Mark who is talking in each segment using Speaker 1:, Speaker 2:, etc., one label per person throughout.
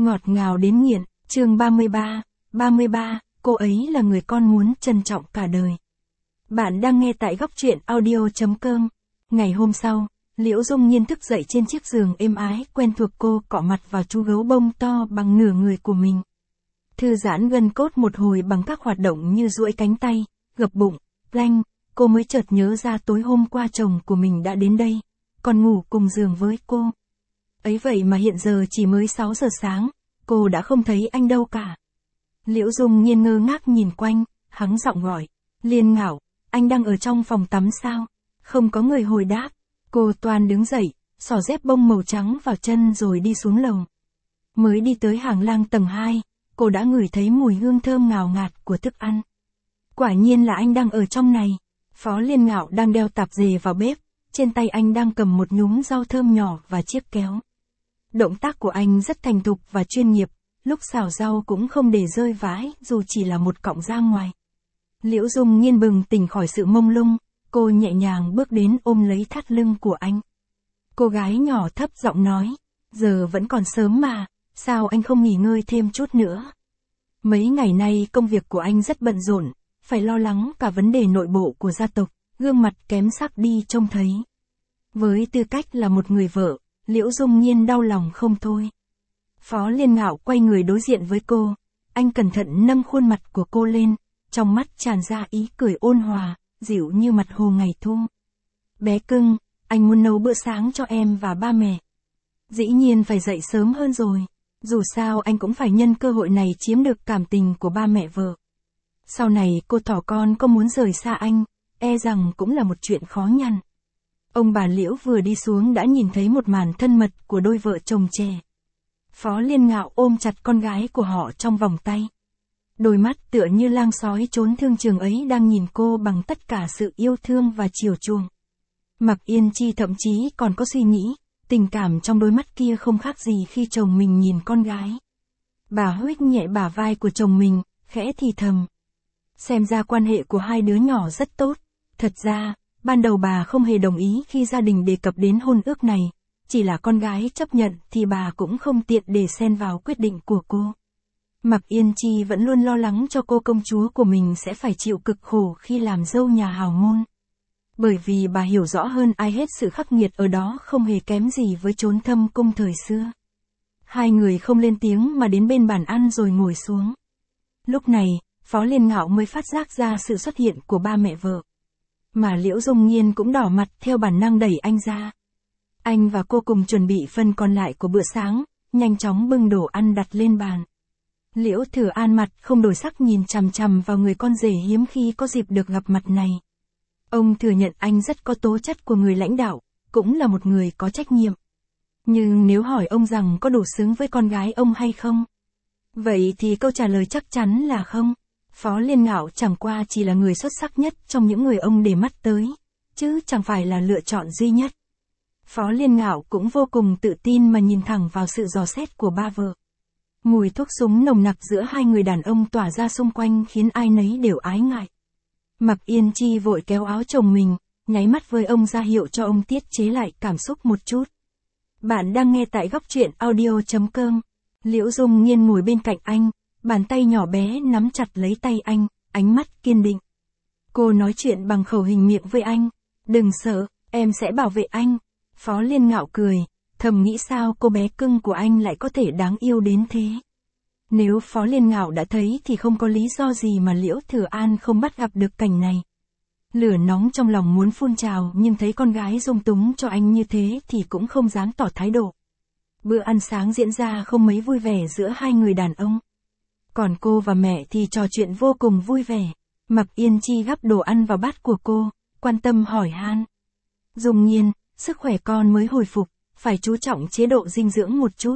Speaker 1: Ngọt ngào đến nghiện, chương 33, cô ấy là người con muốn trân trọng cả đời. Bạn đang nghe tại góc truyện audio.com. Ngày hôm sau, Liễu Dung Nhiên thức dậy trên chiếc giường êm ái quen thuộc, cô cọ mặt vào chú gấu bông to bằng nửa người của mình. Thư giãn gân cốt một hồi bằng các hoạt động như duỗi cánh tay, gập bụng, plank, cô mới chợt nhớ ra tối hôm qua chồng của mình đã đến đây, còn ngủ cùng giường với cô. Ấy vậy mà hiện giờ chỉ mới 6 giờ sáng, cô đã không thấy anh đâu cả. Liễu Dung Nhiên ngơ ngác nhìn quanh, hắng giọng gọi, Liên Ngạo, anh đang ở trong phòng tắm sao? Không có người hồi đáp, cô toan đứng dậy, xỏ dép bông màu trắng vào chân rồi đi xuống lầu. Mới đi tới hàng lang tầng 2, cô đã ngửi thấy mùi hương thơm ngào ngạt của thức ăn. Quả nhiên là anh đang ở trong này. Phó Liên Ngạo đang đeo tạp dề vào bếp, trên tay anh đang cầm một nhúm rau thơm nhỏ và chiếc kéo. Động tác của anh rất thành thục và chuyên nghiệp, lúc xào rau cũng không để rơi vãi dù chỉ là một cọng ra ngoài. Liễu Dung Nhiên bừng tỉnh khỏi sự mông lung, cô nhẹ nhàng bước đến ôm lấy thắt lưng của anh. Cô gái nhỏ thấp giọng nói, giờ vẫn còn sớm mà, sao anh không nghỉ ngơi thêm chút nữa? Mấy ngày nay công việc của anh rất bận rộn, phải lo lắng cả vấn đề nội bộ của gia tộc, gương mặt kém sắc đi trông thấy. Với tư cách là một người vợ, Liễu Dung Nhiên đau lòng không thôi. Phó Liên Ngạo quay người đối diện với cô, anh cẩn thận nâng khuôn mặt của cô lên, trong mắt tràn ra ý cười ôn hòa, dịu như mặt hồ ngày thu. Bé cưng, anh muốn nấu bữa sáng cho em và ba mẹ. Dĩ nhiên phải dậy sớm hơn rồi, dù sao anh cũng phải nhân cơ hội này chiếm được cảm tình của ba mẹ vợ. Sau này cô thỏ con có muốn rời xa anh, e rằng cũng là một chuyện khó nhằn. Ông bà Liễu vừa đi xuống đã nhìn thấy một màn thân mật của đôi vợ chồng trẻ. Phó Liên Ngạo ôm chặt con gái của họ trong vòng tay. Đôi mắt tựa như lang sói trốn thương trường ấy đang nhìn cô bằng tất cả sự yêu thương và chiều chuộng. Mạc Yên Chi thậm chí còn có suy nghĩ, tình cảm trong đôi mắt kia không khác gì khi chồng mình nhìn con gái. Bà huých nhẹ bả vai của chồng mình, khẽ thì thầm. Xem ra quan hệ của hai đứa nhỏ rất tốt. Thật ra, ban đầu bà không hề đồng ý khi gia đình đề cập đến hôn ước này, chỉ là con gái chấp nhận thì bà cũng không tiện để xen vào quyết định của cô. Mạc Yên Chi vẫn luôn lo lắng cho cô công chúa của mình sẽ phải chịu cực khổ khi làm dâu nhà hào môn. Bởi vì bà hiểu rõ hơn ai hết sự khắc nghiệt ở đó không hề kém gì với chốn thâm cung thời xưa. Hai người không lên tiếng mà đến bên bàn ăn rồi ngồi xuống. Lúc này, Phó Liên Ngạo mới phát giác ra sự xuất hiện của ba mẹ vợ. Mà Liễu Dung Nhiên cũng đỏ mặt theo bản năng đẩy anh ra. Anh và cô cùng chuẩn bị phần còn lại của bữa sáng, nhanh chóng bưng đồ ăn đặt lên bàn. Liễu Thừa An mặt không đổi sắc nhìn chằm chằm vào người con rể hiếm khi có dịp được gặp mặt này. Ông thừa nhận anh rất có tố chất của người lãnh đạo, cũng là một người có trách nhiệm. Nhưng nếu hỏi ông rằng có đủ xứng với con gái ông hay không? Vậy thì câu trả lời chắc chắn là không. Phó Liên Ngạo chẳng qua chỉ là người xuất sắc nhất trong những người ông để mắt tới, chứ chẳng phải là lựa chọn duy nhất. Phó Liên Ngạo cũng vô cùng tự tin mà nhìn thẳng vào sự dò xét của ba vợ. Mùi thuốc súng nồng nặc giữa hai người đàn ông tỏa ra xung quanh khiến ai nấy đều ái ngại. Mạc Yên Chi vội kéo áo chồng mình, nháy mắt với ông ra hiệu cho ông tiết chế lại cảm xúc một chút. Bạn đang nghe tại góc truyện audio.com. Liễu Dung Nhiên ngồi bên cạnh anh, bàn tay nhỏ bé nắm chặt lấy tay anh, ánh mắt kiên định. Cô nói chuyện bằng khẩu hình miệng với anh. Đừng sợ, em sẽ bảo vệ anh. Phó Liên Ngạo cười, thầm nghĩ sao cô bé cưng của anh lại có thể đáng yêu đến thế. Nếu Phó Liên Ngạo đã thấy thì không có lý do gì mà Liễu Thừa An không bắt gặp được cảnh này. Lửa nóng trong lòng muốn phun trào nhưng thấy con gái dung túng cho anh như thế thì cũng không dám tỏ thái độ. Bữa ăn sáng diễn ra không mấy vui vẻ giữa hai người đàn ông. Còn cô và mẹ thì trò chuyện vô cùng vui vẻ. Mạc Yên Chi gắp đồ ăn vào bát của cô, quan tâm hỏi han. Dung Nhiên, sức khỏe con mới hồi phục, phải chú trọng chế độ dinh dưỡng một chút.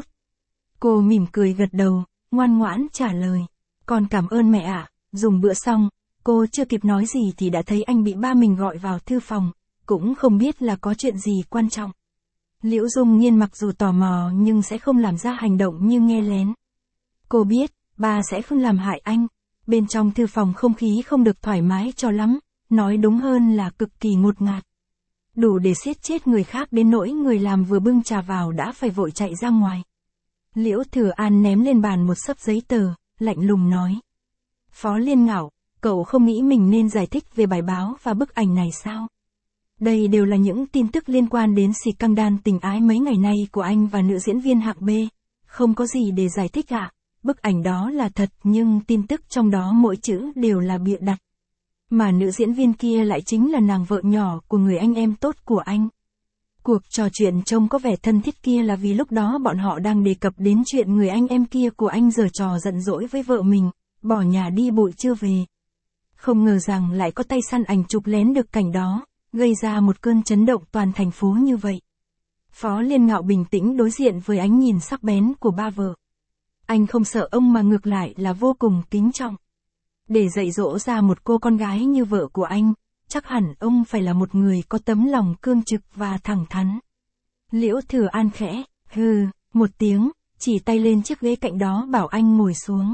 Speaker 1: Cô mỉm cười gật đầu, ngoan ngoãn trả lời. Con cảm ơn mẹ ạ. Dùng bữa xong, cô chưa kịp nói gì thì đã thấy anh bị ba mình gọi vào thư phòng, cũng không biết là có chuyện gì quan trọng. Liễu Dung Nhiên mặc dù tò mò nhưng sẽ không làm ra hành động như nghe lén. Cô biết, ba sẽ không làm hại anh. Bên trong thư phòng không khí không được thoải mái cho lắm, nói đúng hơn là cực kỳ ngột ngạt. Đủ để siết chết người khác đến nỗi người làm vừa bưng trà vào đã phải vội chạy ra ngoài. Liễu Thừa An ném lên bàn một xấp giấy tờ, lạnh lùng nói. Phó Liên Ngạo, cậu không nghĩ mình nên giải thích về bài báo và bức ảnh này sao? Đây đều là những tin tức liên quan đến scandal tình ái mấy ngày nay của anh và nữ diễn viên hạng B. Không có gì để giải thích ạ. Bức ảnh đó là thật nhưng tin tức trong đó mỗi chữ đều là bịa đặt. Mà nữ diễn viên kia lại chính là nàng vợ nhỏ của người anh em tốt của anh. Cuộc trò chuyện trông có vẻ thân thiết kia là vì lúc đó bọn họ đang đề cập đến chuyện người anh em kia của anh giở trò giận dỗi với vợ mình, bỏ nhà đi bụi chưa về. Không ngờ rằng lại có tay săn ảnh chụp lén được cảnh đó, gây ra một cơn chấn động toàn thành phố như vậy. Phó Liên Ngạo bình tĩnh đối diện với ánh nhìn sắc bén của ba vợ. Anh không sợ ông mà ngược lại là vô cùng kính trọng. Để dạy dỗ ra một cô con gái như vợ của anh, chắc hẳn ông phải là một người có tấm lòng cương trực và thẳng thắn. Liễu Thừa An khẽ, hừ, một tiếng, chỉ tay lên chiếc ghế cạnh đó bảo anh ngồi xuống.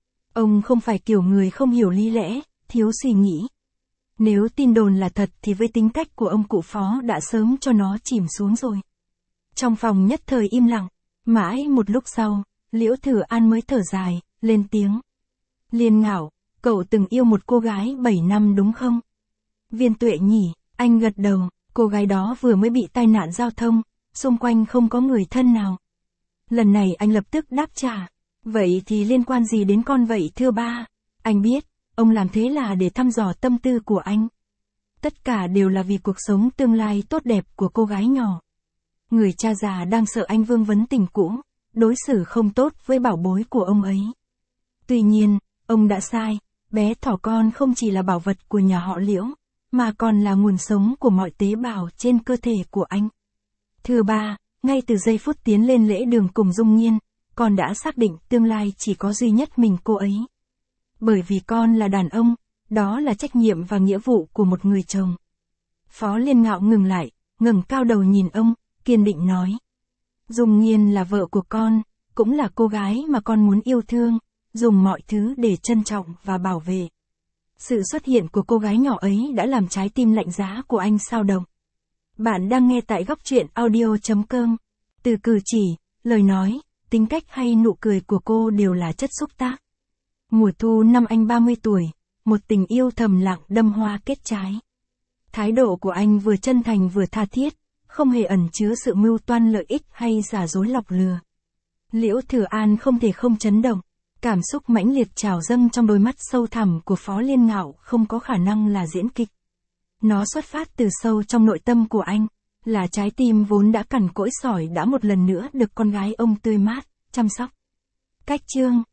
Speaker 1: Ông không phải kiểu người không hiểu lý lẽ, thiếu suy nghĩ. Nếu tin đồn là thật thì với tính cách của ông cụ Phó đã sớm cho nó chìm xuống rồi. Trong phòng nhất thời im lặng, mãi một lúc sau, Liễu Thừa An mới thở dài, lên tiếng. Liên Ngạo, cậu từng yêu một cô gái 7 năm đúng không? Viên Tuệ nhỉ, anh gật đầu, cô gái đó vừa mới bị tai nạn giao thông, xung quanh không có người thân nào. Lần này anh lập tức đáp trả, vậy thì liên quan gì đến con vậy thưa ba? Anh biết, ông làm thế là để thăm dò tâm tư của anh. Tất cả đều là vì cuộc sống tương lai tốt đẹp của cô gái nhỏ. Người cha già đang sợ anh vương vấn tình cũ, đối xử không tốt với bảo bối của ông ấy. Tuy nhiên, ông đã sai, bé thỏ con không chỉ là bảo vật của nhà họ Liễu, mà còn là nguồn sống của mọi tế bào trên cơ thể của anh. Thưa ba, ngay từ giây phút tiến lên lễ đường cùng Dung Nhiên, con đã xác định tương lai chỉ có duy nhất mình cô ấy. Bởi vì con là đàn ông, đó là trách nhiệm và nghĩa vụ của một người chồng. Phó Liên Ngạo ngừng lại, ngẩng cao đầu nhìn ông, kiên định nói. Dung Nhiên là vợ của con, cũng là cô gái mà con muốn yêu thương, dùng mọi thứ để trân trọng và bảo vệ. Sự xuất hiện của cô gái nhỏ ấy đã làm trái tim lạnh giá của anh xao động. Bạn đang nghe tại góc truyện audio.com. Từ cử chỉ, lời nói, tính cách hay nụ cười của cô đều là chất xúc tác. Mùa thu năm anh 30 tuổi, một tình yêu thầm lặng đâm hoa kết trái. Thái độ của anh vừa chân thành vừa tha thiết, không hề ẩn chứa sự mưu toan lợi ích hay giả dối lọc lừa. Liễu Thừa An không thể không chấn động. Cảm xúc mãnh liệt trào dâng trong đôi mắt sâu thẳm của Phó Liên Ngạo không có khả năng là diễn kịch. Nó xuất phát từ sâu trong nội tâm của anh, là trái tim vốn đã cằn cỗi sỏi đã một lần nữa được con gái ông tươi mát, chăm sóc. Cách chương